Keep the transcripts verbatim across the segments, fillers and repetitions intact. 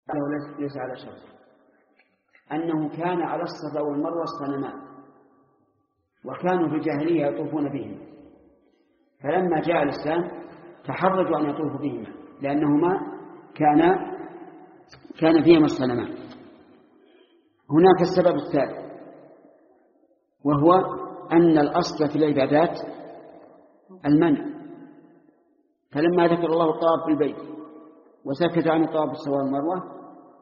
ليس على شرط أنه كان على الصفا والمروة صنمان، وكانوا في الجاهلية يطوفون بهم، فلما جاء الإسلام تحرجوا أن يطوفوا بهما لأنهما كان كان فيهما الصنمان. هناك السبب الثالث، وهو أن الأصل في العبادات المنع، فلما ذكر الله الطواف بالبيت وسكت عن الطواف بالصفا والمروة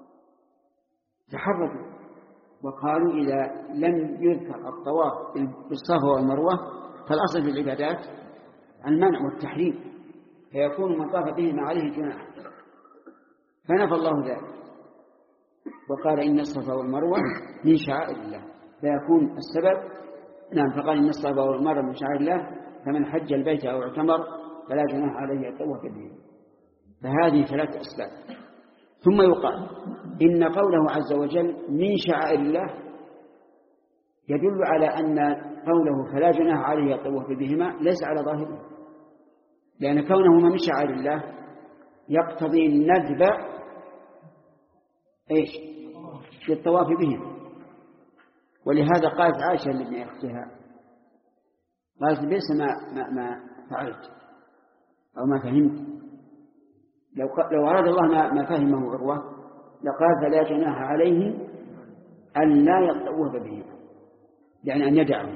تحرجوا وقالوا إذا لم يذكر الطواف بالصفا والمروة فالأصل في العبادات المنع والتحريم، فيكون من طاف بهما عليه جناح، فنفى الله ذلك وقال إن الصفا والمروة من شعائر الله، فيكون السبب نعم. فقال إن الصفا والمروة من شعائر الله فمن حج البيت أو اعتمر فلا جناح عليه يطوف بهما. فهذه ثلاث أسباب. ثم يقال إن قوله عز وجل من شعائر الله يدل على أن قوله فلا جناح عليه يطوف بهما ليس على ظاهره، لأن كونهما من شعائر الله يقتضي الندب إيش للطواف بهم. ولهذا قالت عائشة لابن أختها قالت بئس ما, ما, ما فعلت أو ما فهمت، لو, لو أراد الله ما, ما فهمه عروة لقال فلا جناح عليه أن لا يطوف بهم، يعني أن يدعه.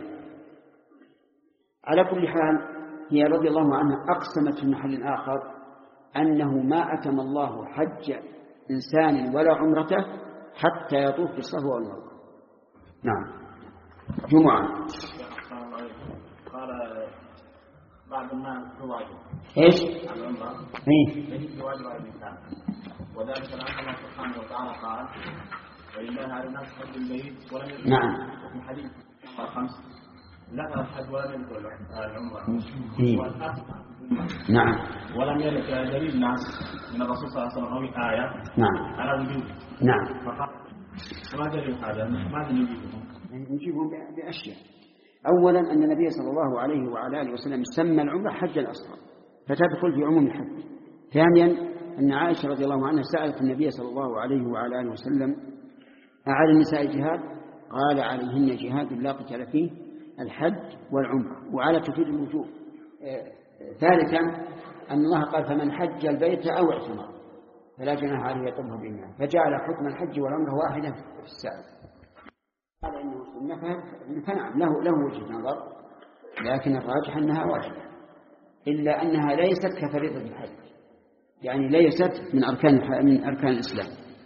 على كل حال هي رضي الله عنها أقسمت في محل آخر أنه ما أتم الله حج إنسان ولا عمرته حتى يطوف بالصفا والمروة. نعم. جمعة قال بعض الناس تواجه ايش؟ العمرة ايه يجب تواجه على الإنسان، وذلك لأن الله سبحانه وتعالى قال ولله على الناس حج البيت ولم يذكر. نعم. وفي حديث خمس ذكر الحج ولم يذكر العمرة. إيه؟ نعم. ولم يذكر دليل ناس من الرسول صلى الله عليه وسلم أو آية نعم على وجوب. نعم. فقط ما دليل هذا؟ ماذا نجيبهم؟ نجيبهم بأشياء. أولا أن النبي صلى الله عليه وعلى آله وسلم سمى العمرة حج الأصغر فتدخل في عموم الحج. ثانيا أن عائشة رضي الله عنها سألت النبي صلى الله عليه وعلى آله وسلم أعلى النساء جهاد؟ قال عليهن جهاد لا قتال فيه الحج والعمرة، وعلى تفيد الوجوب. ثالثا أن الله قال فمن حج البيت أو اعتمر فلا جناح عليه يطوف بهما، فجعل حكم الحج والعمرة واحدا في السائل. قال إنه سنة فنعم له له وجه نظر، لكن الراجح أنها واجبة، إلا أنها ليست كفريضة الحج، يعني ليست من أركان من أركان الإسلام.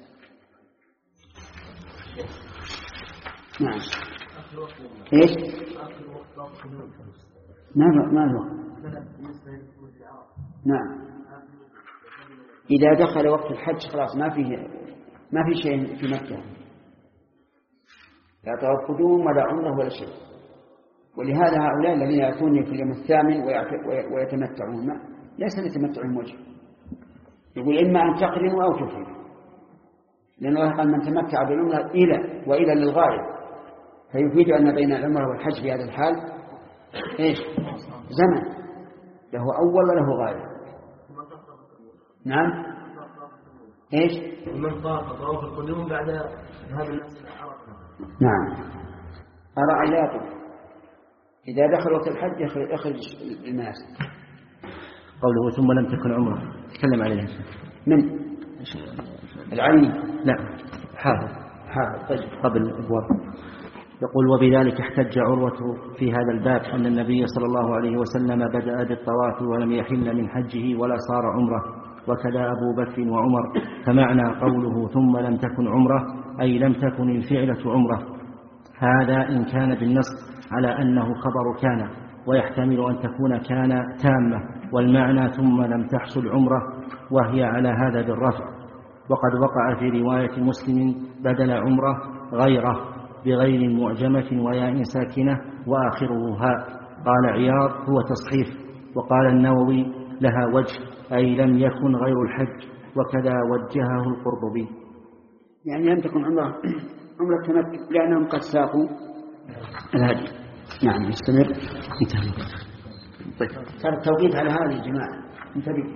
نعم. إيش؟ ما ما هو؟ نعم. إذا دخل وقت الحج خلاص ما فيه ما في شيء في مكة، لا طواف قدوم ولا عمره ولا شيء. ولهذا هؤلاء الذين يأتون في اليوم الثامن ويتمتعون ليس يتمتعون وجه، يقول إما أن تقرنوا أو تفردوا، لأن الله قال من تمتع بالعمرة إلى وإلى للغاية، فيفيد أن بين العمرة والحج في هذا الحال إيش؟ زمن، له أول وله غاية. نعم. إيش؟ ومن طاف طواف القدوم بعد ذهاب الناس إلى عرفة. نعم. أرى أن لا يطوف إذا دخل وقت الحج يخرج الناس. قوله ثم لم تكن عمره تكلم عليها من العين؟ لا حافظ حافظ. طيب. قبل الأبواب. يقول وبذلك احتج عروة في هذا الباب أن النبي صلى الله عليه وسلم بدأ بالطواف ولم يحل من حجه ولا صار عمره، وكذا أبو بكر وعمر. فمعنى قوله ثم لم تكن عمره أي لم تكن الفعلة عمره، هذا إن كان بالنص على أنه خبر كان، ويحتمل أن تكون كان تامة، والمعنى ثم لم تحصل عمره وهي على هذا بالرفع. وقد وقع في رواية مسلم بدل عمره غيره بغير معجمة وياء ساكنة وآخره هاء. قال عياض هو تصحيف. وقال النووي لها وجه أي لم يكن غير الحج، وكذا وجهه القرطبي. يعني لم تكن عمره عمره تمتع لأنهم قد ساقوا الهدي. نعم. يستمر. طيب. صار التوقيت على هذه الجماعة. انتبه.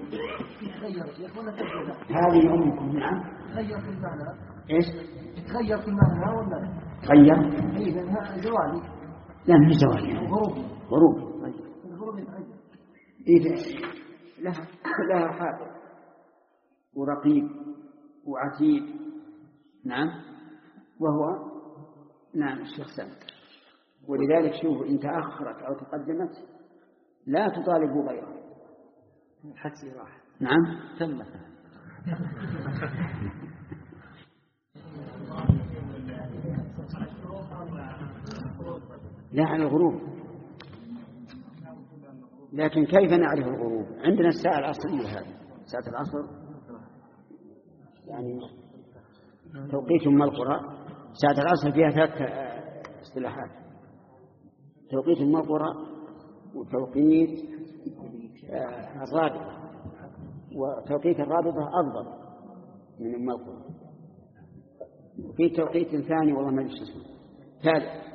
هذه أمكم. نعم. تغير في المعنى. إيش؟ تغير في المعنى ولا؟ تغير؟ إيه لأنها زوالي. لا مش زوالي. غروب. غروب. الغروب يتغير. إيه لها لها حافظ ورقيب وعتيد. نعم. وهو نعم الشخصان. ولذلك شوفوا إن تأخرت أو تقدمت لا تطالبوا غيره. حسي راح. نعم. تم. لا على الغروب. لكن كيف نعرف الغروب؟ عندنا الساعة العصرية هذه ساعة العصر يعني توقيت أم القرى. ساعة العصر فيها ثلاث اصطلاحات: توقيت أم القرى وتوقيت الرابطة، وتوقيت الرابطة أفضل من أم القرى، وفي توقيت ثاني والله ما أدري اسمه ثالث.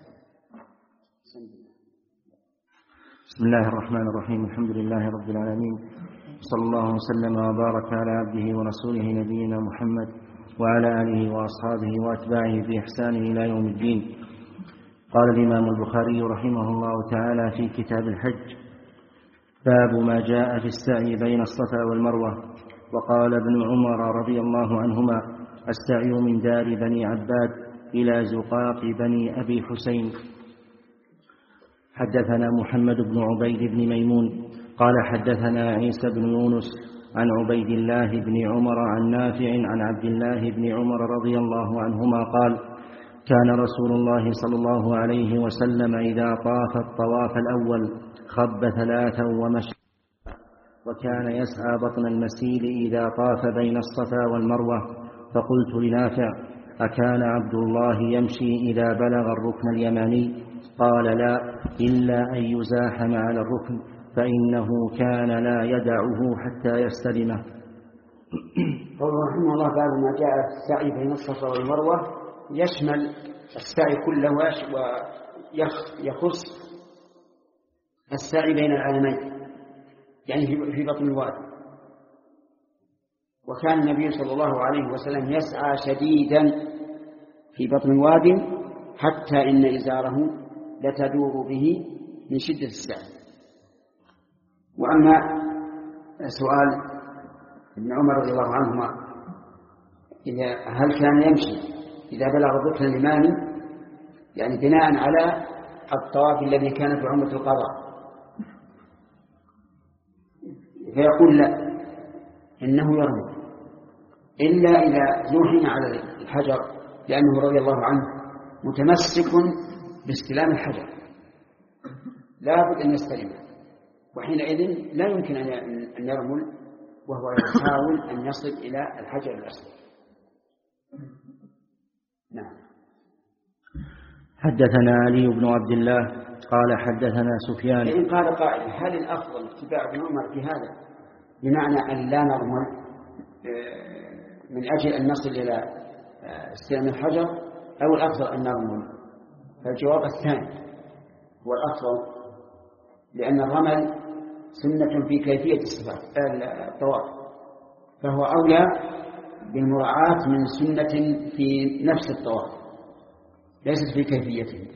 بسم الله الرحمن الرحيم. الحمد لله رب العالمين، صلى الله وسلم وبارك على عبده ورسوله نبينا محمد وعلى آله وأصحابه وأتباعه بإحسان إلى يوم الدين. قال الإمام البخاري رحمه الله تعالى في كتاب الحج: باب ما جاء في السعي بين الصفا والمروة. وقال ابن عمر رضي الله عنهما: السعي من دار بني عباد إلى زقاق بني أبي حسين. حدثنا محمد بن عبيد بن ميمون قال حدثنا عيسى بن يونس عن عبيد الله بن عمر عن نافع عن عبد الله بن عمر رضي الله عنهما قال: كان رسول الله صلى الله عليه وسلم إذا طاف الطواف الأول خب ثلاثا ومشى، وكان يسعى بطن المسيل إذا طاف بين الصفا والمروة. فقلت لنافع: أكان عبد الله يمشي إذا بلغ الركن اليماني؟ قال: لا، إلا أن يزاحم على الركن، فإنه كان لا يدعه حتى يستلمه. قوله رحمه الله: باب ما جاء في السعي بين الصفا والمروة يشمل السعي كله ويخص السعي بين العالمين، يعني في بطن الوادي. وكان النبي صلى الله عليه وسلم يسعى شديدا في بطن الوادي حتى إن إزاره لتدور به من شدة السعي. وأما سؤال ابن عمر رضي الله عنهما: إذا هل كان يمشي إذا بلغ الركن اليماني؟ يعني بناء على الطواف الذي كان في عمرة القضاء. فيقول: لا، إنه يرمي إلا إذا زوحم على الحجر، لأنه رضي الله عنه متمسك باستلام الحجر، لا بد أن يستلمه، وحينئذ لا يمكن أن يرمل وهو يحاول أن يصل إلى الحجر الأسود. نعم. حدثنا علي بن عبد الله قال حدثنا سفيان. إن قال قائل: هل الأفضل اتباع ابن عمر في هذا بمعنى أن لا نرمل من أجل أن نصل إلى استلام الحجر، أو الأفضل أن نرمل؟ فالجواب الثاني هو الأفضل، لأن الرمل سنة في كيفية الطواف، فهو أولى بالمراعاة من سنة في نفس الطواف ليست في كيفيته.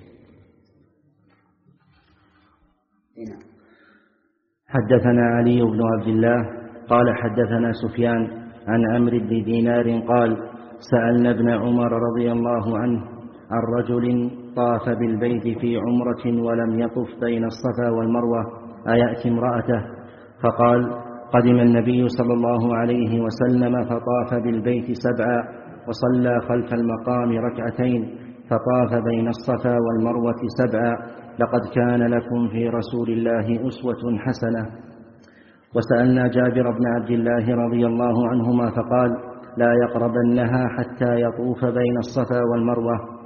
هنا. حدثنا علي بن عبد الله قال حدثنا سفيان عن عمرو بن دينار قال: سألنا ابن عمر رضي الله عنه عن رجل طاف بالبيت في عمرة ولم يطف بين الصفا والمروة أيأتي امرأته؟ فقال: قدم النبي صلى الله عليه وسلم فطاف بالبيت سبعا وصلى خلف المقام ركعتين فطاف بين الصفا والمروة سبعا، لقد كان لكم في رسول الله أسوة حسنة. وسألنا جابر بن عبد الله رضي الله عنهما فقال: لا يقربنها حتى يطوف بين الصفا والمروة.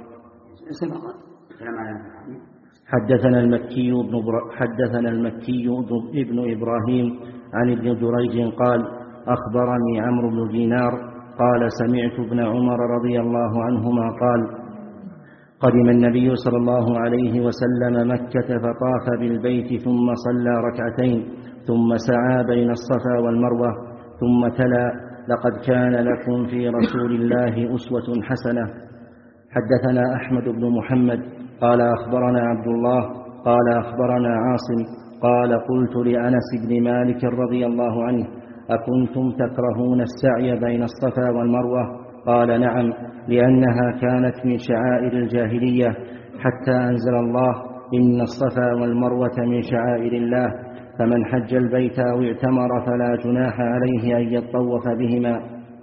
حدثنا المكي بن حدثنا المكي ابن إبراهيم عن ابن جريج قال: أخبرني عمرو بن دينار قال: سمعت ابن عمر رضي الله عنهما قال: قدم النبي صلى الله عليه وسلم مكة فطاف بالبيت ثم صلى ركعتين ثم سعى بين الصفا والمروة ثم تلا لقد كان لكم في رسول الله أسوة حسنة. حدثنا أحمد بن محمد قال أخبرنا عبد الله قال أخبرنا عاصم قال قلت لأنس بن مالك رضي الله عنه أكنتم تكرهون السعي بين الصفا والمروة؟ قال نعم، لأنها كانت من شعائر الجاهلية حتى أنزل الله إن الصفا والمروة من شعائر الله، فمن حج البيت أو اعتمر فلا جناح عليه أن يطوف بهما.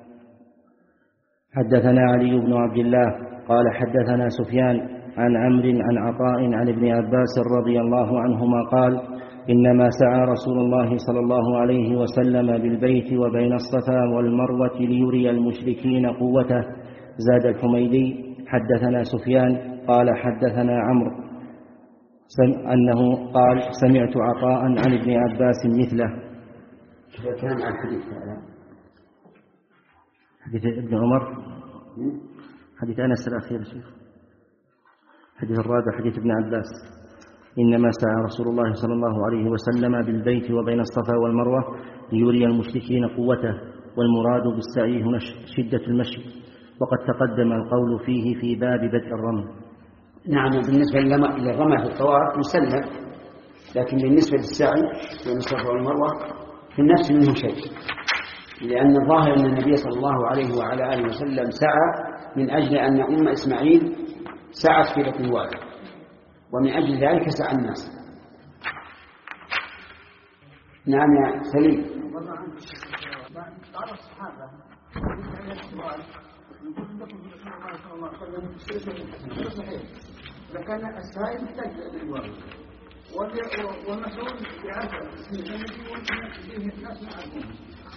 حدثنا علي بن عبد الله قال حدثنا سفيان عن عمرو عن عطاء عن ابن عباس رضي الله عنهما قال إنما سعى رسول الله صلى الله عليه وسلم بالبيت وبين الصفا والمروة ليري المشركين قوته. زاد الحميدي حدثنا سفيان قال حدثنا عمرو أنه قال سمعت عطاء عن ابن عباس مثله. كان عن حديث حديث ابن عمر، حديث أنس الأخير شيخ، حديث الرابع حديث ابن عباس إنما سعى رسول الله صلى الله عليه وسلم بالبيت وبين الصفا والمروة ليري المشركين قوته، والمراد بالسعي هنا شدة المشي، وقد تقدم القول فيه في باب بدء الرمي. نعم، بالنسبة للرمى في الطواف مسلم، لكن بالنسبة للسعي بين الصفا والمروة في النفس منه شيء، لأن الظاهر أن النبي صلى الله عليه وعلى آله وسلم سعى من أجل أن أم إسماعيل سعت في بطن الوادي، ومن أجل ذلك سعى الناس. نعم يا سليم. بعض الصحابة إذا كان السائل يحتاج للوالد والمسؤول يعرف فيه الناس يعرفون.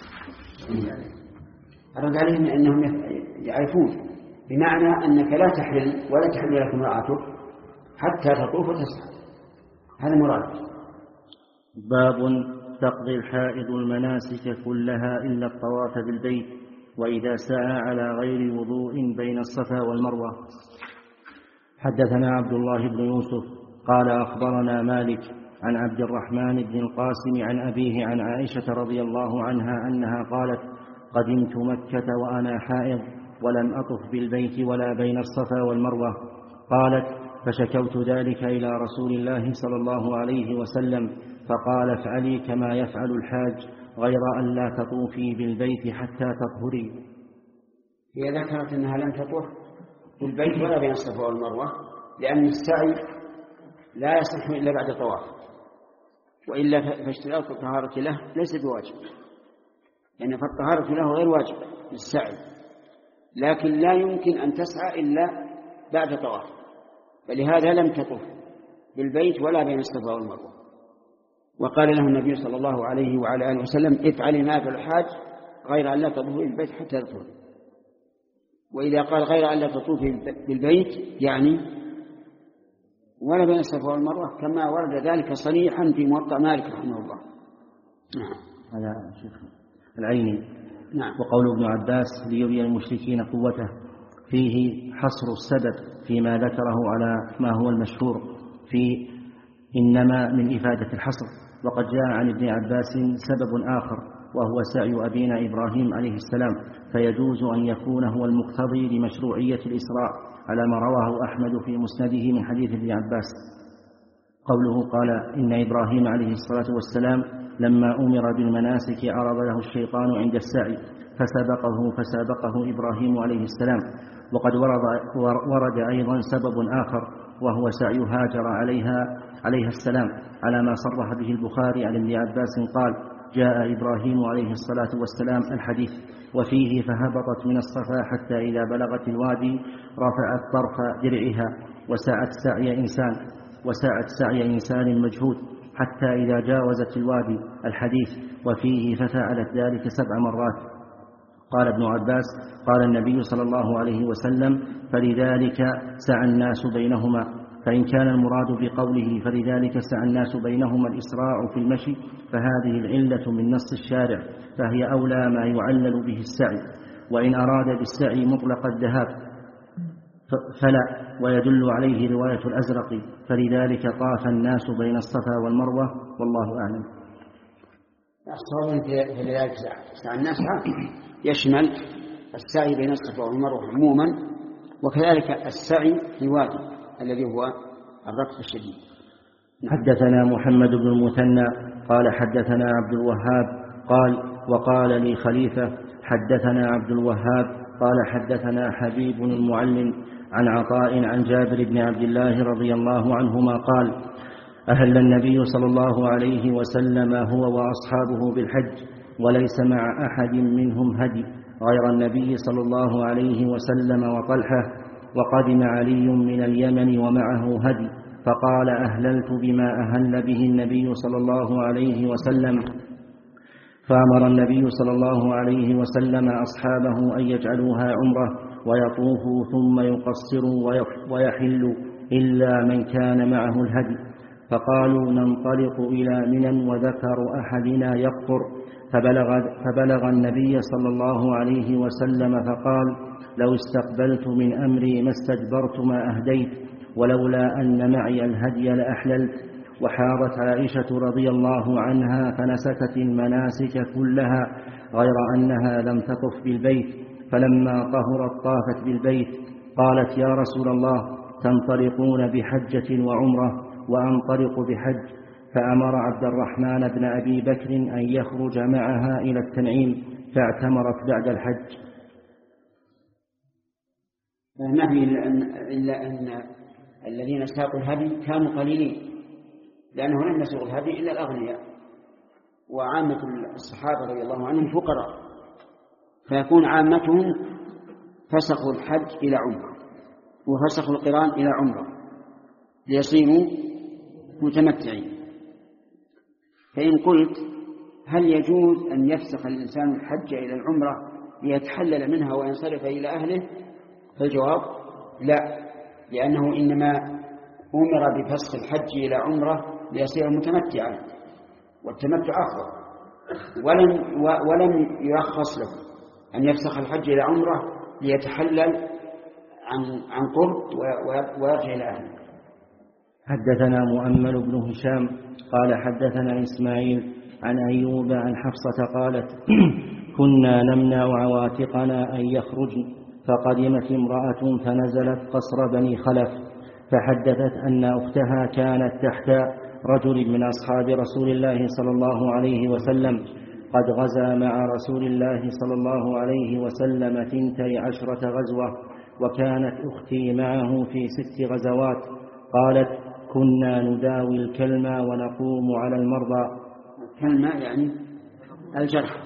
أرد عليهم أنهم يعرفون، بمعنى أنك لا تحلل ولا تحل لك امرأتك حتى تطوف وتسعى، هذا مراد. باب تقضي الحائض المناسك كلها إلا الطواف بالبيت وإذا سعى على غير وضوء بين الصفا والمروة. حدثنا عبد الله بن يوسف قال أخبرنا مالك عن عبد الرحمن بن القاسم عن أبيه عن عائشة رضي الله عنها أنها قالت قدمت مكة وأنا حائض ولم أطف بالبيت ولا بين الصفا والمروة. قالت فشكوت ذلك إلى رسول الله صلى الله عليه وسلم فقال افعلي كما يفعل الحاج غير أن لا تطوفي بالبيت حتى تطهري. هي ذكرت أنها لم تطوف بالبيت ولا بين الصفا والمروة لأن السعي لا يصح إلا بعد طواف، وإلا فاشتراط الطهارة له ليس بواجب، لأن يعني فالطهارة له غير واجب للسعي، لكن لا يمكن أن تسعى إلا بعد طواف، فلهذا لم تطوف بالبيت ولا بين الصفا والمروة. وقال له النبي صلى الله عليه وعلى آله وسلم افعلي ما يفعل الحاج غير أن لا تطوفي بالبيت حتى تطهري. وإذا قال غير أن لا تطوفي بالبيت يعني ولا بين الصفا والمروة، كما ورد ذلك صريحا في موطأ مالك رحمه الله. نعم. هذا شيخ العيني. نعم. وقول ابن عباس ليري المشركين قوته فيه حصر السبب فيما ذكره على ما هو المشهور في إنما من إفادة الحصر. وقد جاء عن ابن عباس سبب آخر وهو سعي أبينا إبراهيم عليه السلام، فيجوز أن يكون هو المقتضي لمشروعية الإسراء على ما رواه أحمد في مسنده من حديث ابن عباس. قوله قال إن إبراهيم عليه الصلاة والسلام لما أمر بالمناسك عرض له الشيطان عند السعي فسبقه فسابقه إبراهيم عليه السلام. وقد ورد, ورد أيضا سبب آخر وهو سعي هاجر عليها عليه السلام على ما صرح به البخاري عن ابن عباس قال جاء إبراهيم عليه الصلاة والسلام الحديث وفيه فهبطت من الصفا حتى إذا بلغت الوادي رفعت طرف درعها وسعت سعي إنسان وسعت سعي إنسان مجهود حتى إذا جاوزت الوادي الحديث وفيه ففعلت ذلك سبع مرات. قال ابن عباس قال النبي صلى الله عليه وسلم فلذلك سعى الناس بينهما، فإن كان المراد بقوله فلذلك سعى الناس بينهما الإسراع في المشي فهذه العلة من نص الشارع فهي أولى ما يعلل به السعي. وإن أراد بالسعي مطلق الذهاب فلا، ويدل عليه رواية الأزرق، فلذلك طاف الناس بين الصفا والمروة، والله أعلم. الصواب في لذلك سعى الناس يشمل السعي بين الصفا والمروة عموما، وكذلك السعي في وادي الذي هو الركض الشديد. حدثنا محمد بن المثنى قال حدثنا عبد الوهاب قال وقال لي خليفة حدثنا عبد الوهاب قال حدثنا حبيب المعلم عن عطاء عن جابر بن عبد الله رضي الله عنهما قال أهل النبي صلى الله عليه وسلم هو وأصحابه بالحج وليس مع أحد منهم هدي غير النبي صلى الله عليه وسلم وطلحة، وقدم علي من اليمن ومعه هدي، فقال أهللت بما أهل به النبي صلى الله عليه وسلم، فأمر النبي صلى الله عليه وسلم أصحابه أن يجعلوها عمرة ويطوفوا ثم يقصروا ويحلوا إلا من كان معه الهدي، فقالوا ننطلق إلى منى وذكر أحدنا يقطر، فبلغ, فبلغ النبي صلى الله عليه وسلم فقال لو استقبلت من أمري ما استدبرت ما أهديت، ولولا أن معي الهدي لأحللت. وحاضت عائشة رضي الله عنها فنسكت المناسك كلها غير أنها لم تطف بالبيت، فلما طهرت طافت بالبيت. قالت يا رسول الله تنطلقون بحجة وعمرة وأنطلق بحج، فأمر عبد الرحمن بن أبي بكر أن يخرج معها إلى التنعيم، فاعتمرت بعد الحج. النهي إلا أن الذين ساقوا الهدي كانوا قليلين، لأنه لم يسوق الهدي إلا الأغنياء، وعامة الصحابة رضي الله عنهم فقراء، فيكون عامتهم فسخوا الحج إلى عمرة وفسخوا القران إلى عمرة ليصيروا متمتعين. فإن قلت هل يجوز أن يفسخ الإنسان الحج إلى العمرة ليتحلل منها وينصرف إلى أهله؟ فالجواب لا، لأنه إنما أمر بفسخ الحج إلى عمرة ليصير متمتعا، والتمتع أفضل، ولم, ولم يرخص له أن يفسخ الحج إلى عمرة ليتحلل عن, عن قرب ويرجع إلى أهله. حدثنا مؤمل بن هشام قال حدثنا إسماعيل عن أيوب عن حفصة قالت كنا نمنع عواتقنا أن يخرجن، فقدمت امرأة فنزلت قصر بني خلف، فحدثت أن أختها كانت تحت رجل من أصحاب رسول الله صلى الله عليه وسلم قد غزا مع رسول الله صلى الله عليه وسلم ثنتي عشرة غزوة، وكانت أختي معه في ست غزوات. قالت كنا نداوي الكلمة ونقوم على المرضى. الكلمة يعني الجرح.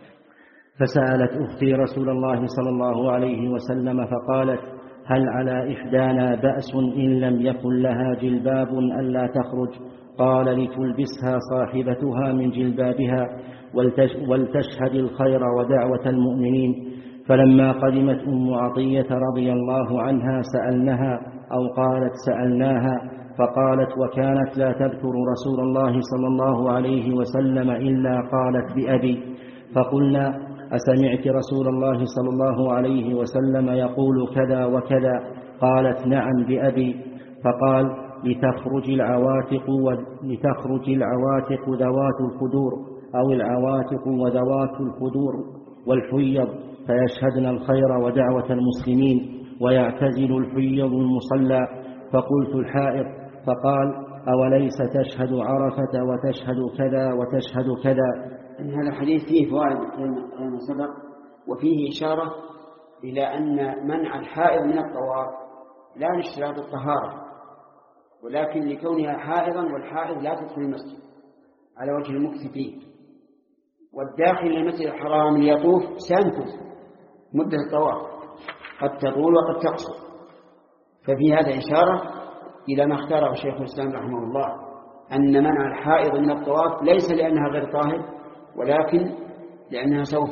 فسألت أختي رسول الله صلى الله عليه وسلم فقالت هل على إحدانا بأس إن لم يكن لها جلباب ألا تخرج؟ قال لتلبسها صاحبتها من جلبابها ولتشهد الخير ودعوة المؤمنين. فلما قدمت أم عطية رضي الله عنها سألنها أو قالت سألناها، فقالت وكانت لا تذكر رسول الله صلى الله عليه وسلم إلا قالت بأبي. فقلنا أسمعت رسول الله صلى الله عليه وسلم يقول كذا وكذا؟ قالت نعم بأبي. فقال لتخرج العواتق لتخرج العواتق ذوات الخدور أو العواتق وذوات الخدور والحيض فيشهدن الخير ودعوة المسلمين، ويعتزل الحيض المصلى. فقلت الحائض. فقال أوليس تشهد عرفة وتشهد كذا وتشهد كذا؟ هذا الحديث فيه فوائد كما سبق، وفيه إشارة إلى أن منع الحائض من الطواف لا لاشتراط الطهارة، ولكن لكونها حائضا، والحائض لا تدخل المسجد على وجه المكث فيه، والداخل للمسجد الحرام ليطوف سيمكث مدة الطواف قد تطول وقد تقصر. ففي هذا إشارة إلى ما اختاره الشيخ الإسلام رحمه الله، أن منع الحائض من الطواف ليس لأنها غير طاهر، ولكن لأنها سوف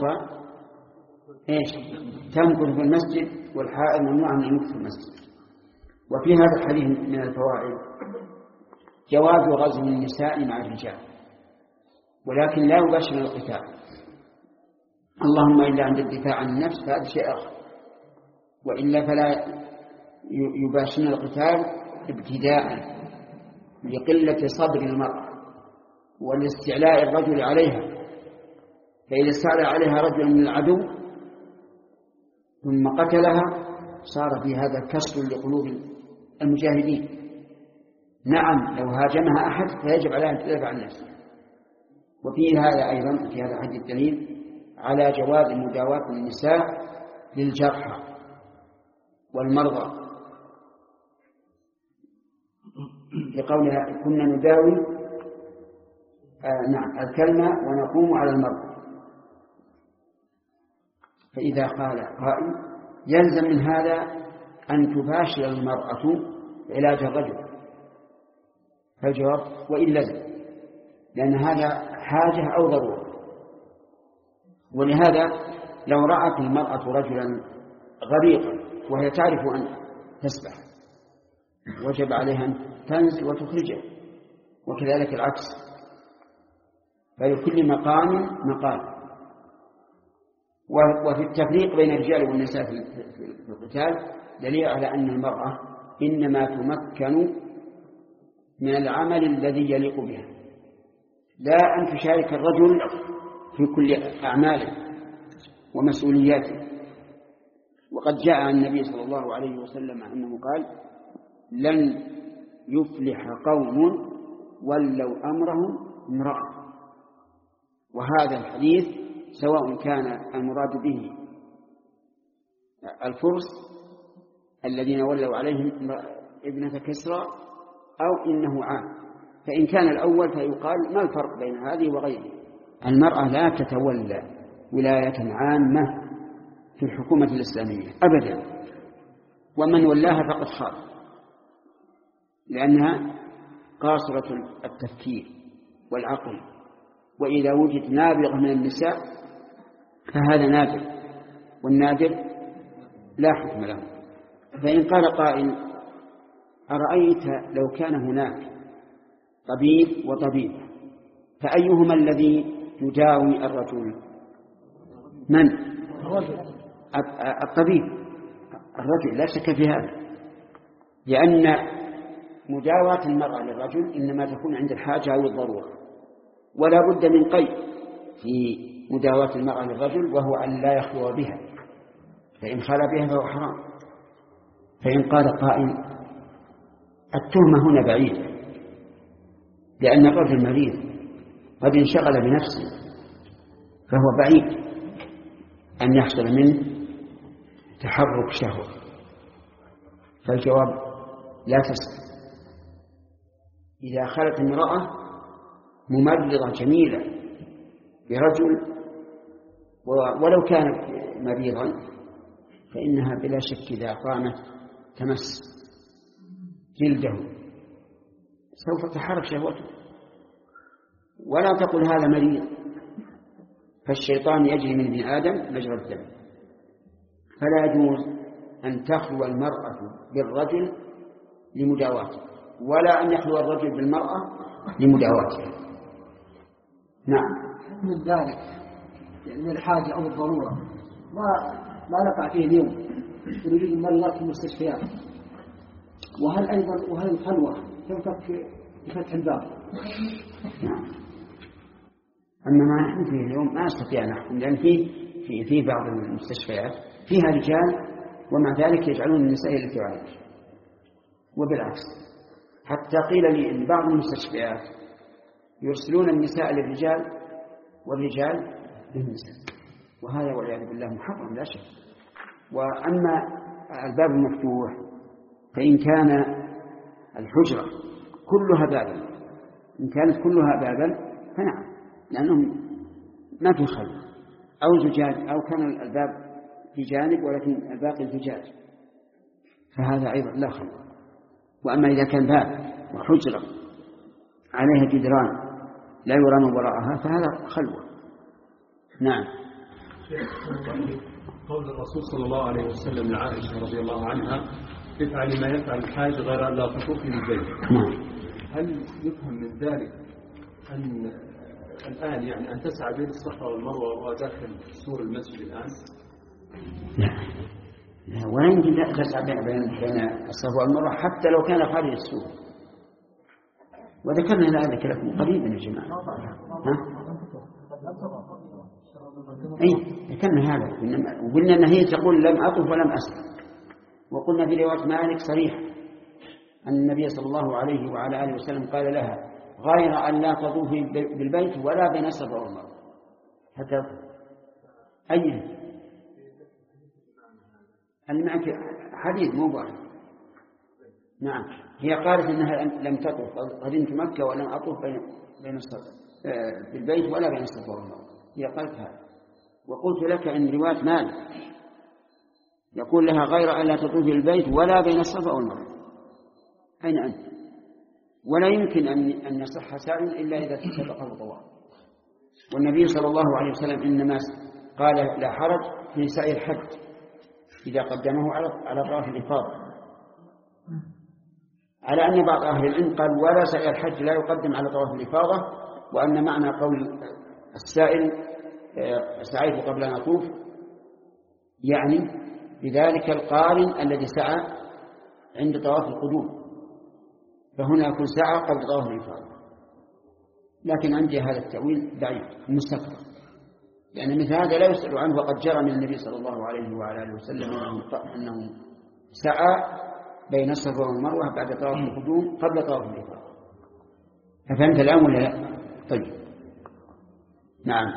إيش تمكث في المسجد، والحائض ممنوع من المكث في المسجد. وفي هذا الحديث من الفوائد جواز غزو النساء مع الرجال، ولكن لا يباشر القتال، اللهم إلا عند الدفاع عن النفس فهذا شيء آخر، وإلا فلا يباشرن القتال ابتداء لقلة صبر المرأة والاستعلاء الرجل عليها، فإذا استعلى عليها رجل من العدو ثم قتلها صار في هذا كسر لقلوب المجاهدين. نعم لو هاجمها أحد فيجب عليها أن تدافع عن نفسها. وفي هذا أيضا في هذا الحديث الدليل على جواز مداواة النساء للجرحى والمرضى، لقولها كنا نداوي آه نعم الكلمة ونقوم على المرضى. فإذا قال قائل يلزم من هذا أن تباشر المرأة علاج الرجل، فالجواب وإن لزم، لأن هذا حاجة أو ضرورة. ولهذا لو رأت المرأة رجلا غريقا وهي تعرف أن تسبح وجب عليها أن تنزل وتخرجه، وكذلك العكس، فلكل مقام مقام. وفي التفريق بين الرجال والنساء في القتال دليل على أن المرأة إنما تمكن من العمل الذي يليق بها، لا أن تشارك الرجل في كل أعماله ومسؤولياته. وقد جاء عن النبي صلى الله عليه وسلم أنه قال لن يفلح قوم ولوا أمرهم امرأة. وهذا الحديث سواء كان المراد به الفرس الذين ولوا عليهم ابنة كسرى أو إنه عام، فإن كان الأول فيقال ما الفرق بين هذه وغيره؟ المرأة لا تتولى ولاية عامة في الحكومة الإسلامية أبدا، ومن ولاها فقد خاف، لأنها قاصرة التفكير والعقل، وإذا وجد نابغة من النساء فهذا نادر، والنادر لا حكم له. فإن قال قائل أرأيت لو كان هناك طبيب وطبيب فأيهما الذي يداوي الرجل؟ من؟ الطبيب الرجل، لا شك في هذا، لأن مداواة المرأة للرجل إنما تكون عند الحاجة أو الضرورة، ولا بد من قيد في مداواة المرأة للرجل، وهو أن لا يخلو بها، فإن خلا بها فهو حرام. فإن قال قائل التهمة هنا بعيدة، لأن الرجل مريض قد انشغل بنفسه، فهو بعيد أن يحصل منه تحرك شهوة، فالجواب لا تسأل. إذا خلت امرأة ممرضة جميلة برجل ولو كانت مريضا فإنها بلا شك إذا قامت تمس جلده سوف تحرك شهوته، ولا تقل هذا مريض، فالشيطان يجري من ابن آدم مجرى الدم. فلا يجوز أن تخلو المرأة بالرجل لمداواته، ولا أن يخلو الرجل بالمرأة لمداواته. نعم. من ذلك يعني من الحاجة أو الضرورة ما ما نقع فيه اليوم يريد المرضى في المستشفيات، وهل أيضا وهل الخلوة تنفك بفتح الباب؟ نعم. أما ما نحن فيه اليوم ما نستطيع نحكم، لأن في في في بعض المستشفيات فيها رجال ومع ذلك يجعلون النساء التي تعالج، وبالعكس حتى قيل لي أن بعض المستشفيات يرسلون النساء للرجال والرجال للنساء، وهذا والعياذ بالله محرم لا شك. وأما الباب المفتوح فإن كان الحجرة كلها بابا، إن كانت كلها بابا فنعم، لأنهم ما في خلق، أو زجاج، أو كان الباب في جانب ولكن الباقي الزجاج، فهذا أيضا لا خلق. وأما إذا كان باب وحجرة عليها جدران لا يرى من وراءها فهذا خلوة. نعم. قول الرسول صلى الله عليه وسلم لعائشة رضي الله عنها افعلي ما يفعل الحاج غير أن لا تطوفي بالبيت، هل يفهم من ذلك أن الآن يعني أن تسعى بين الصفا والمروة وداخل سور المسجد الآن؟ لا، ولا يمكن تسعى بين الصفا والمروة حتى لو كان خارج السوق. وذكرنا ذلك لكم قريبا يا جماعة. ها؟ أي ذكرنا هذا وقلنا أن هي تقول لم أطف ولم أسعى. وقلنا في رواية مالك صريح أن النبي صلى الله عليه وعلى آله وسلم قال لها غير أن لا تطوفي بالبيت ولا بين الصفا والمروة حتى أي أن معك حديث مو واحد. نعم هي قالت أنها لم تطوف قدمت مكة ولم أطوف بين بين الصفا بالبيت ولا بين الصفا والمروة. هي قالت هذا. وقلت لك إن رواية مالك يقول لها غير أن لا تطوفي بالبيت ولا بين الصفا والمروة. أين أنت؟ ولا يمكن أن أن يصح سعي إلا إذا سبقه طواف. والنبي صلى الله عليه وسلم إنما قال لا حرج في سعي الحج إذا قدمه على على طواف الإفاضة، على أن بعض أهل العلم قال ولا سعي الحج لا يقدم على طواف الإفاضة، وأن معنى قول السائل سعيت قبل أن أطوف يعني بذلك القارن الذي سعى عند طواف القدوم، فهنا يكون سعى قبل طواف الإفاضة. لكن عندي هذا التأويل ضعيف مستقر، لأن مثل هذا لا يسأل عنه، وقد جرى من النبي صلى الله عليه وعلى آله وسلم أنه سعى بين الصفا والمروة بعد طواف القدوم قبل طواف الإفاضة. ففهمت الآن ولا لا؟ طيب نعم.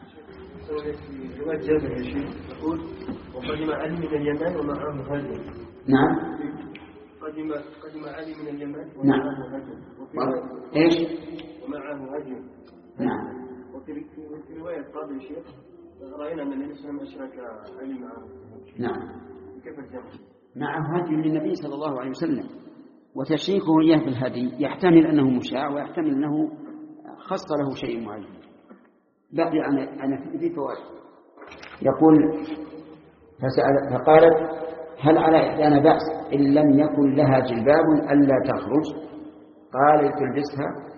في رواية جابر يا شيخ يقول وقدم علي من اليمن ومعه هدي. نعم قدم قدم علي من اليمن ومعه هدي. ايش؟ ومعه هدي. نعم. وفي رواية قاضي الشيخ رأينا أن النبي صلى الله عليه وسلم أشرك علي معه. نعم. كيف الجمع؟ معه هدي من النبي صلى الله عليه وسلم، وتشريكه إياه بالهدي يحتمل أنه مشاع ويحتمل أنه خص له شيء معين. بقي أنا في فوائد. يقول فسأل فقالت هل على إحدانا بأس إن لم يكن لها جلباب ألا تخرج؟ قال تلبسها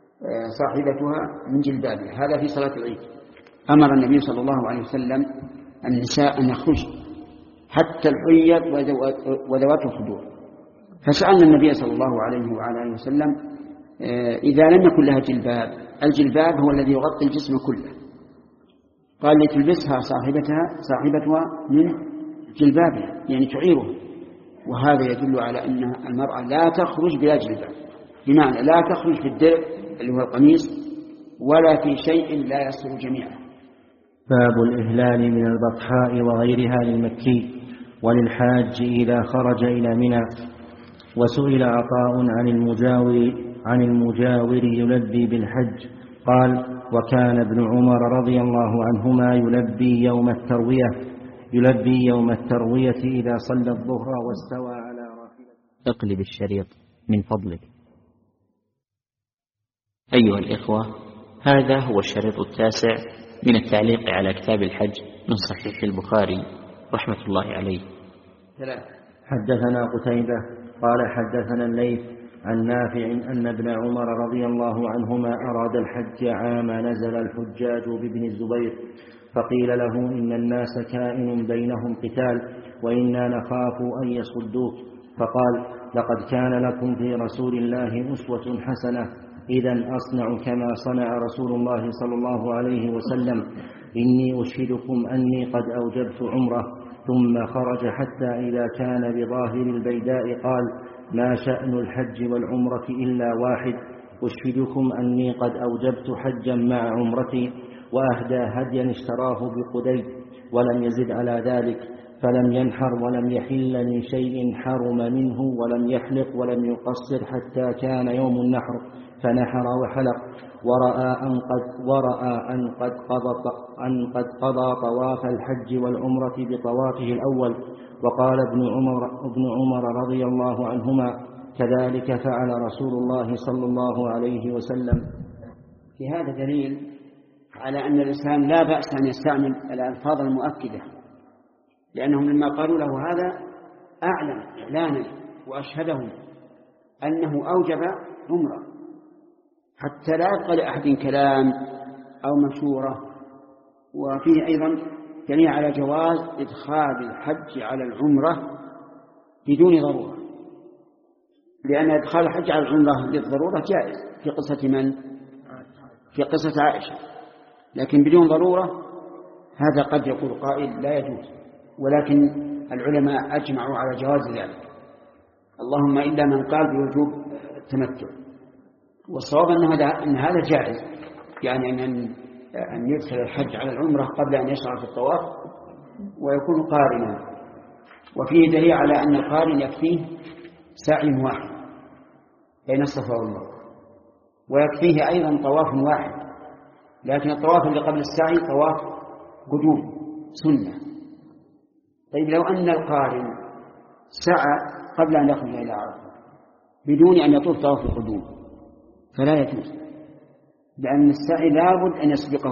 صاحبتها من جلبابها. هذا في صلاة العيد أمر النبي صلى الله عليه وسلم النساء أن يخرج حتى الحيض وذوات الخدور. فسألنا النبي صلى الله عليه وعلى آله وسلم إذا لم يكن لها جلباب، الجلباب هو الذي يغطي الجسم كله، قال لتلبسها صاحبتها صاحبتها من جلبابها يعني تعيره. وهذا يدل على أن المرأة لا تخرج بلا جلباب، بمعنى لا تخرج في الدرع اللي هو القميص ولا في شيء لا يستر جميعا. باب الإهلال من البطحاء وغيرها للمكي وللحاج إذا خرج إلى منى. وسئل عطاء عن المجاور عن المجاور يلبي بالحج قال وكان ابن عمر رضي الله عنهما يلبي يوم التروية يلبي يوم التروية إذا صلى الظهر واستوى على راحلته. اقلب الشريط من فضلك. أيها الإخوة، هذا هو الشريط التاسع من التعليق على كتاب الحج من صحيح البخاري رحمة الله عليه. حدثنا قتيبة قال حدثنا الليث عن نافع أن ابن عمر رضي الله عنهما أراد الحج عام نزل الحجاج بابن الزبير فقيل له إن الناس كائن بينهم قتال وإنا نخاف أن يصدوك، فقال لقد كان لكم في رسول الله أسوة حسنة، إذن أصنع كما صنع رسول الله صلى الله عليه وسلم، إني أشهدكم أني قد أوجبت عمره. ثم خرج حتى إذا كان بظاهر البيداء قال ما شأن الحج والعمرة إلا واحد، أشهدكم أني قد أوجبت حجا مع عمرتي، وأهدى هديا اشتراه بقديد ولم يزد على ذلك، فلم ينحر ولم يحل من شيء حرم منه ولم يحلق ولم يقصر حتى كان يوم النحر فنحر وحلق، ورأى أن قد, ورأى أن قد, قضى, أن قد قضى طواف الحج والعمرة بطوافه الأول. وقال ابن عمر, ابن عمر رضي الله عنهما كذلك فعل رسول الله صلى الله عليه وسلم. في هذا دليل على أن الإنسان لا بأس أن يستعمل الألفاظ المؤكدة، لأنهم لما قالوا له هذا أعلن إعلانا وأشهدهم أنه أوجب عمره، حتى لا يبقى لأحد كلام أو مشورة. وفيه أيضا دليل على جواز إدخال الحج على العمرة بدون ضرورة، لأن إدخال الحج على العمرة للضرورة جائز في قصة من؟ في قصة عائشة، لكن بدون ضرورة هذا قد يقول قائل لا يجوز، ولكن العلماء أجمعوا على جواز ذلك، اللهم إلا من قال بوجوب التمتع. والصواب أن هذا جائز، يعني أن أن يدخل الحج على العمرة قبل أن يشرع في الطواف ويكون قارنا. وفيه دليل على أن القارن يكفيه سعي واحد بين الصفا والمروة، ويكفيه أيضا طواف واحد، لكن الطواف اللي قبل السعي طواف قدوم سنة. طيب لو أن القارن سعى قبل أن يخرج إلى عرفة بدون أن يطوف طواف القدوم فلا يجوز، لأن السعي لابد أن يسبقه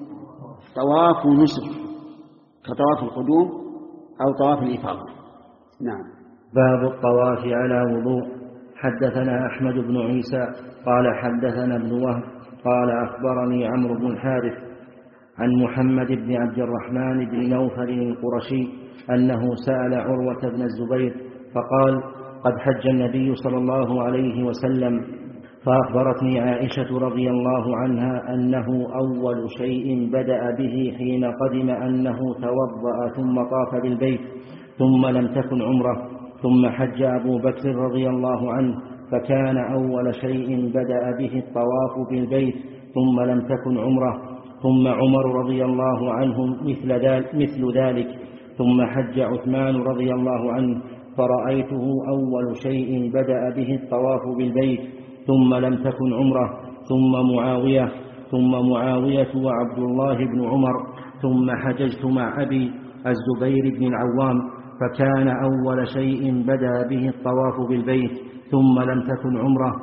طواف نسك كطواف القدوم أو طواف الإفاضة. نعم. باب الطواف على وضوء. حدثنا أحمد بن عيسى قال حدثنا ابن وهب قال أخبرني عمرو بن الحارث عن محمد بن عبد الرحمن بن نوفل القرشي أنه سأل عروة بن الزبير فقال قد حج النبي صلى الله عليه وسلم، فأخبرتني عائشة رضي الله عنها أنه أول شيء بدأ به حين قدم أنه توضأ ثم طاف بالبيت ثم لم تكن عمره، ثم حج أبو بكر رضي الله عنه فكان أول شيء بدأ به الطواف بالبيت ثم لم تكن عمره، ثم عمر رضي الله عنه مثل ذلك, مثل ذلك ثم حج عثمان رضي الله عنه فرأيته أول شيء بدأ به الطواف بالبيت ثم لم تكن عمره، ثم معاوية ثم معاوية وعبد الله بن عمر، ثم حججت مع أبي الزبير بن العوام فكان أول شيء بدأ به الطواف بالبيت ثم لم تكن عمره،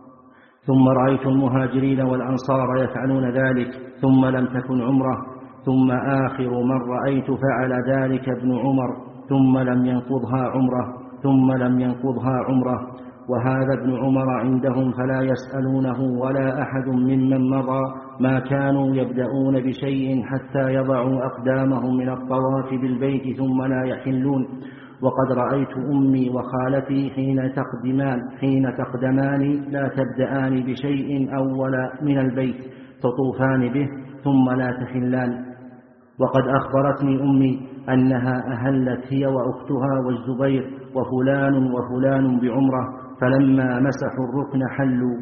ثم رأيت المهاجرين والأنصار يفعلون ذلك ثم لم تكن عمره، ثم آخر من رأيت فعل ذلك ابن عمر ثم لم ينقضها عمره ثم لم ينقضها عمره. وهذا ابن عمر عندهم فلا يسألونه ولا أحد ممن مضى ما كانوا يبدأون بشيء حتى يضعوا أقدامهم من الطواف بالبيت ثم لا يحلون. وقد رأيت أمي وخالتي حين تقدمان, حين تقدمان لا تبدأان بشيء أول من البيت تطوفان به ثم لا تحلان. وقد أخبرتني أمي أنها أهلت هي وأختها والزبير وفلان وفلان بعمرة فلما مسحوا الركن حلوا.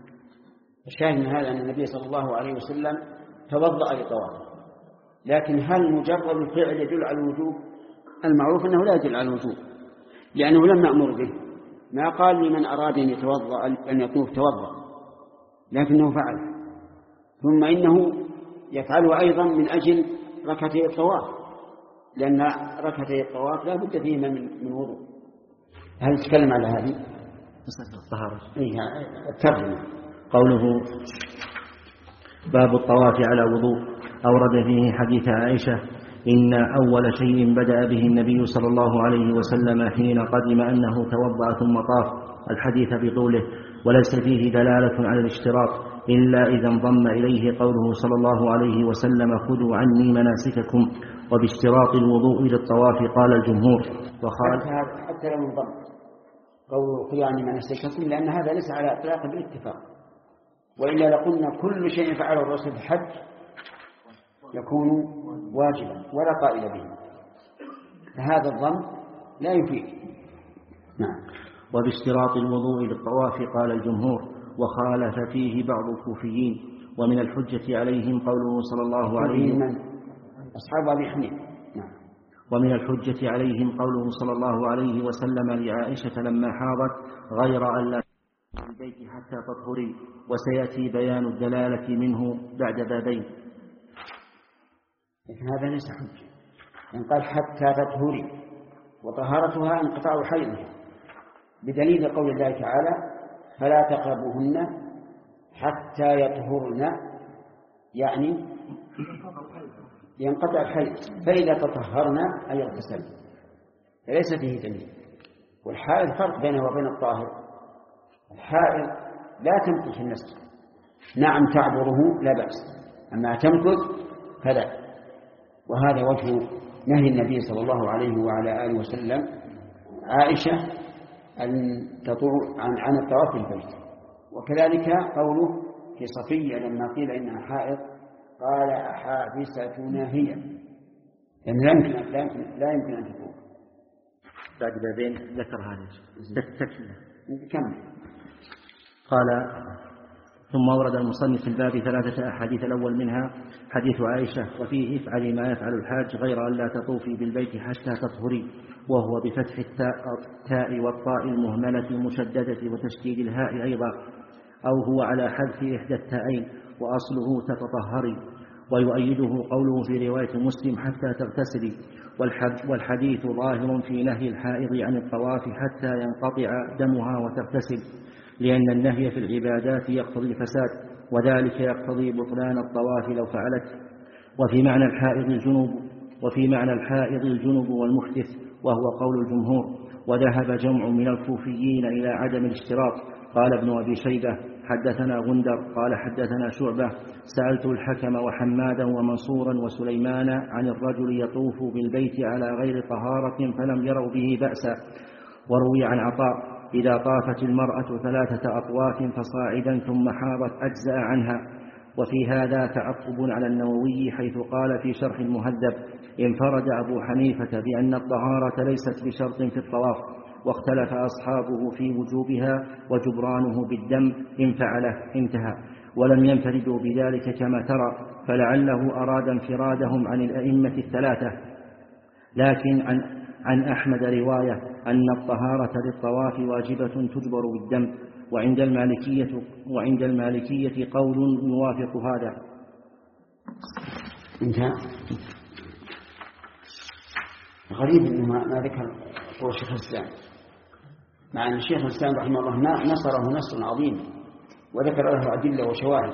الشاهد من هذا أن النبي صلى الله عليه وسلم توضأ لطواف، لكن هل مجرد الفعل يدل على الوجوب؟ المعروف أنه لا يدل على الوجوب، لأنه لم نأمر به، ما قال لمن أراد أن يتوضأ أن يطوف توضأ، لكنه فعل. ثم إنه يفعله أيضا من أجل ركعتي الطواف، لأن ركعتي الطواف لا بد فيهما من وضوء. هل نتكلم على هذه؟ الطهارة. إيه الترجمة. قوله باب الطواف على وضوء أورد فيه حديث عائشة إن أول شيء بدأ به النبي صلى الله عليه وسلم حين قدم أنه توضأ ثم طاف، الحديث بطوله، وليس فيه دلالة على الاشتراط إلا إذا انضم إليه قوله صلى الله عليه وسلم خذوا عني مناسككم، وباشتراط الوضوء للطواف قال الجمهور. وقال حتى لو انضم قوله خذوا عني مناسككم، لأن هذا ليس على إطلاق بالاتفاق، وإلا لقلنا كل شيء فعله الرسول في الحج يكون واجبا ولا قائل به، فهذا الضم لا يفيد. نعم. وباشتراط الوضوء للطواف قال الجمهور، وخالف فيه بعض الكوفيين، ومن الحجة عليهم قوله صلى الله عليه وسلم أصحاب أبي حنيفة. نعم. ومن الحجة عليهم قوله صلى الله عليه وسلم لعائشة لما حاضت غير أن لا في البيت حتى تطهري، وسيأتي بيان الدلالة منه بعد بابين. لكن هذا ليس حجة، يعني قال حتى تطهري، وطهارتها انقطاع حيضها، بدليل قول الله تعالى فلا تقربوهن حتى يطهرن، يعني ينقطع الحيض، فإذا تطهرن أي اغتسلن، فليس فيه دليل. والحائض فرق بينه وبين الطاهر، الحائض لا تمكث في المسجد، نعم تعبره لا بأس، أما تمكث فلا. وهذا وجه نهي النبي صلى الله عليه وعلى آله وسلم عائشة أن تطوف عن عن الطواف بالبيت. وكذلك قوله في صفية لما قيل إنها حائض قال أحابستنا هي، يعني لا يمكن لا يمكن أن تطوف. بعد بابين ذكر هذا تكمل. كم قال ثم ورد المصنف في الباب ثلاثة أحاديث، الأول منها حديث عائشة وفيه افعلي ما يفعل الحاج غير أن لا تطوفي بالبيت حتى تطهري، وهو بفتح التاء والطاء المهملة المشددة وتشديد الهاء أيضا، أو هو على حذف إحدى التاءين وأصله تتطهري. ويؤيده قوله في رواية مسلم حتى تغتسلي، والحديث ظاهر في نهي الحائض عن الطواف حتى ينقطع دمها وتغتسل، لأن النهي في العبادات يقتضي الفساد، وذلك يقتضي بطلان الطواف لو فعلت. وفي معنى الحائض الجنوب وفي معنى الحائض الجنوب والمحدث، وهو قول الجمهور. وذهب جمع من الكوفيين إلى عدم الاشتراط. قال ابن أبي شيبة حدثنا غندر قال حدثنا شعبة سألت الحكم وحمادا ومنصورا وسليمان عن الرجل يطوف بالبيت على غير طهارة فلم يروا به بأسا. وروي عن عطاء إذا طافت المرأة ثلاثة أطواف فصاعدا ثم حاضت أجزأ عنها. وفي هذا تعقب على النووي حيث قال في شرح المهذب انفرد أبو حنيفة بأن الطهارة ليست بشرط في الطواف، واختلف أصحابه في وجوبها وجبرانه بالدم إن فعله، انتهى. ولم ينفردوا بذلك كما ترى، فلعله أراد انفرادهم عن الأئمة الثلاثة. لكن عن, عن أحمد رواية أن الطهارة للطواف واجبة تجبر بالدم، وعند المالكية, وعند المالكية قول يوافق هذا. انتهى. غريب أنه ما ذكر قول شيخ الإسلام، مع أن الشيخ الإسلام رحمه الله نصره نصر عظيم وذكر له أدلة وشواهد،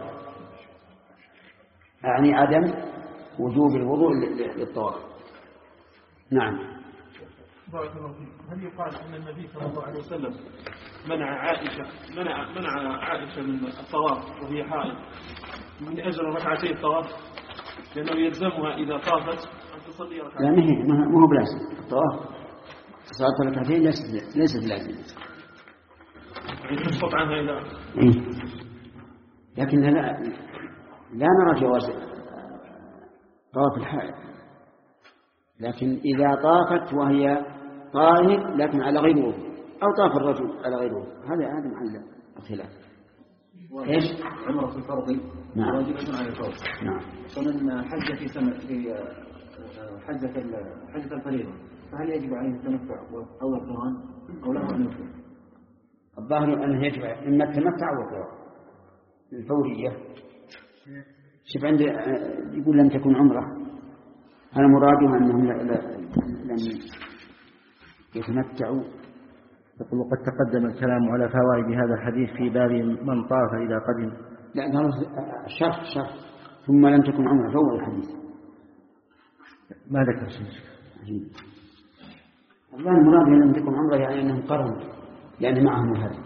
يعني عدم وجوب الوضوء للطواف. نعم. بارك الله فيك. هل يقال أن النبي صلى الله عليه وسلم منع عائشة منع منع عائشة من الطواف وهي حائض من أجل ركعتي الطواف، لأنه يلزمها إذا طافت أن تصلي ركعتين؟ لا، ما هي ما هو بلازم الطواف، صلاة ركعتين ليست ليست لازمة، يعني تسقط عنها إذا إيه. لكن لا لا نرى جواز طواف الحائض، لكن إذا طافت وهي طاهر لكن على غير وضوء، أو طاف الرجل على غير وضوء، هذا هذا محل الخلاف. ايش؟ عمرة الفرض نعم. واجبة على الفرض. نعم. ومن حج في سنة في حجة حجة الفريضة، فهل يجب عليه التمتع أو القران أو له أن يفعل؟ الظاهر أنه يجب إما التمتع أو القران الفورية. شوف عند يقول لم تكن عمرة، أنا مراده أنهم لم يتمتعوا. يقول قد تقدم الكلام على فوائد هذا الحديث في باب من طاف إذا قدم. لا، هذا شرط شرط ثم لم تكن عمرة فهو الحديث ما ذكر شيء. الله المراد لم تكن عمرة يعني أنهم قرنوا لأن معهم الهدي.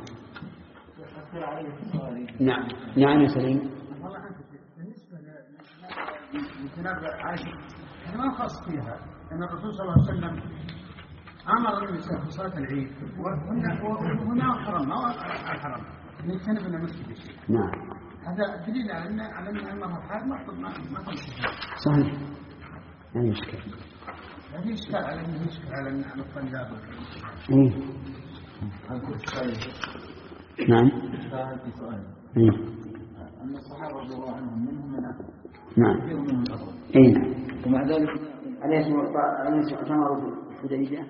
نعم نعم يا سليم. بالنسبة لجناب عائشة أنا ما خاص فيها أن الرسول صلى الله عليه وسلم أمر النساء في صلاة العيد وهنا حرم ما الحرم نجتنب من المسجد الشيء. نعم. هذا دليل على أن على أن المرأة حاد ما ما ما تمشي. صحيح. ما يشكل. لا في إشكال على أنه يشكل على أن الطلاب. إيه. نعم. في سؤال. إيه. أن الصحابة رضي الله عنهم منهم من أكبر. نعم. كثير منهم أكبر. إيه نعم. ومع ذلك أليس أليس اعتمروا في الحديبية؟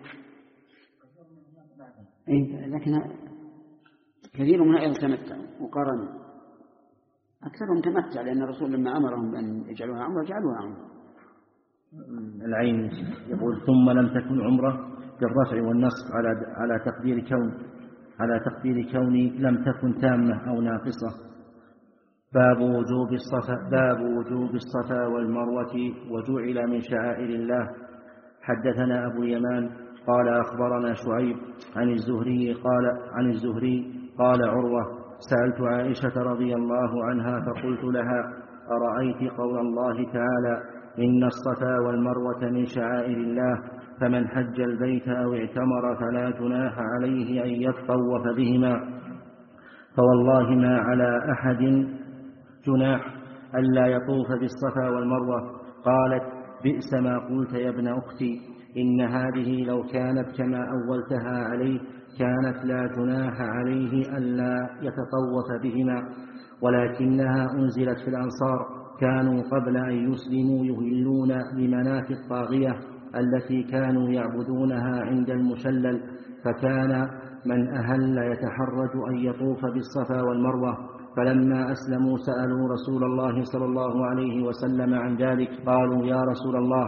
إيه، لكن كثير منهم أيضا تمتعوا وقارنوا. أكثرهم تمتع لأن الرسول لما أمرهم أن يجعلوها عمرة جعلوها عمرة. العين يقول ثم لم تكن عمرة بالرفع والنصب على على تقدير كون على تقدير كوني لم تكن تامة أو ناقصة. باب وجوب الصفا باب وجوب الصفا والمروة وجعل من شعائر الله. حدثنا أبو اليمان قال أخبرنا شعيب عن الزهري قال عن الزهري قال عروة سألت عائشة رضي الله عنها فقلت لها أرأيت قول الله تعالى إن الصفا والمروة من شعائر الله فمن حج البيت أو اعتمر فلا جناح عليه أن يطوف بهما فوالله ما على أحد جناح ألا يطوف بالصفا والمروة. قالت بئس ما قلت يا ابن أختي، إن هذه لو كانت كما أولتها عليه كانت لا جناح عليه ألا يتطوف بهما، ولكنها أنزلت في الأنصار كانوا قبل أن يسلموا يهلون بمناة الطاغية التي كانوا يعبدونها عند المشلل، فكان من أهل يتحرج أن يطوف بالصفا والمروة، فلما أسلموا سألوا رسول الله صلى الله عليه وسلم عن ذلك، قالوا يا رسول الله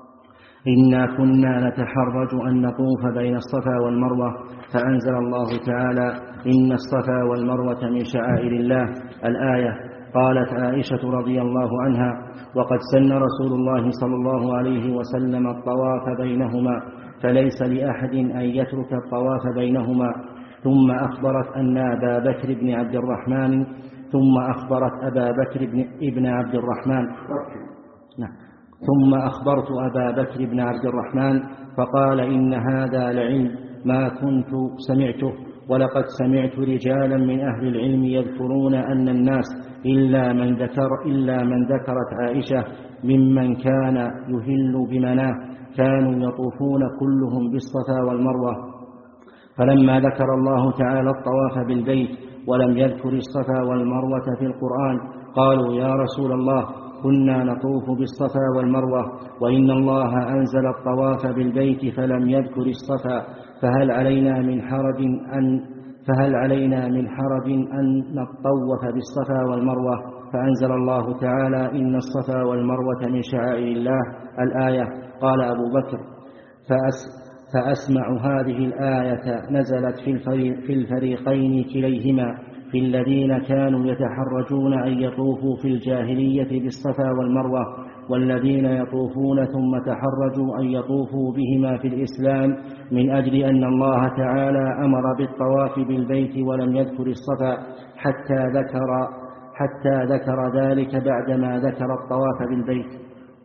إنا كنا نتحرج أن نطوف بين الصفا والمروة، فأنزل الله تعالى إن الصفا والمروة من شعائر الله الآية. قالت عائشة رضي الله عنها وقد سن رسول الله صلى الله عليه وسلم الطواف بينهما فليس لأحد أن يترك الطواف بينهما. ثم أخبرت أن أبا بكر بن عبد الرحمن ثم أخبرت أبا بكر بن ابن عبد الرحمن نعم ثم أخبرت أبا بكر بن عبد الرحمن فقال إن هذا لعلم ما كنت سمعته، ولقد سمعت رجالا من أهل العلم يذكرون أن الناس إلا من ذكر إلا من ذكرت عائشة ممن كان يهل بمناه كانوا يطوفون كلهم بالصفا والمروة، فلما ذكر الله تعالى الطواف بالبيت ولم يذكر الصفا والمروة في القرآن قالوا يا رسول الله كنا نطوف بالصفا والمروة وإن الله أنزل الطواف بالبيت فلم يذكر الصفا، فهل علينا من حرج أن فهل علينا من حرج أن نطوف بالصفا والمروة؟ فأنزل الله تعالى إن الصفا والمروة من شعائر الله الآية. قال أبو بكر فأس فأسمع هذه الآية نزلت في الفريقين كليهما، في الذين كانوا يتحرجون أن يطوفوا في الجاهلية بالصفا والمروة، والذين يطوفون ثم تحرجوا أن يطوفوا بهما في الإسلام، من أجل أن الله تعالى أمر بالطواف بالبيت ولم يذكر الصفا حتى ذكر حتى ذكر ذلك بعدما ذكر الطواف بالبيت.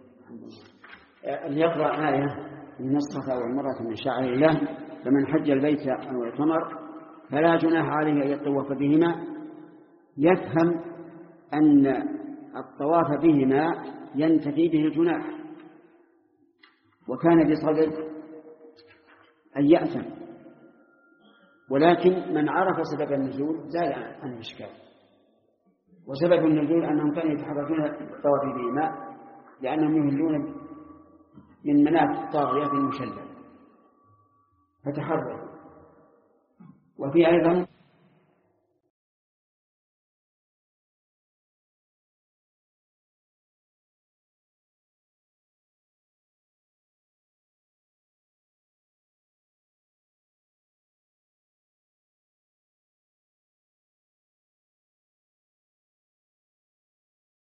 ليقرأ آية إن الصفا والمروة من شعائر الله فمن حج البيت أو اعتمر فلا جناح عليه أن يطوف بهما، يفهم أن الطواف بهما ينتفي به الجناح، وكان بصدد أن يأثم، ولكن من عرف سبب النزول زال عن الإشكال. وسبب النزول أنهم كانوا يتحركون الطواف بهما لأنهم يهلون من مناف الطاغية المشلل فتحركوا. وفي أيضا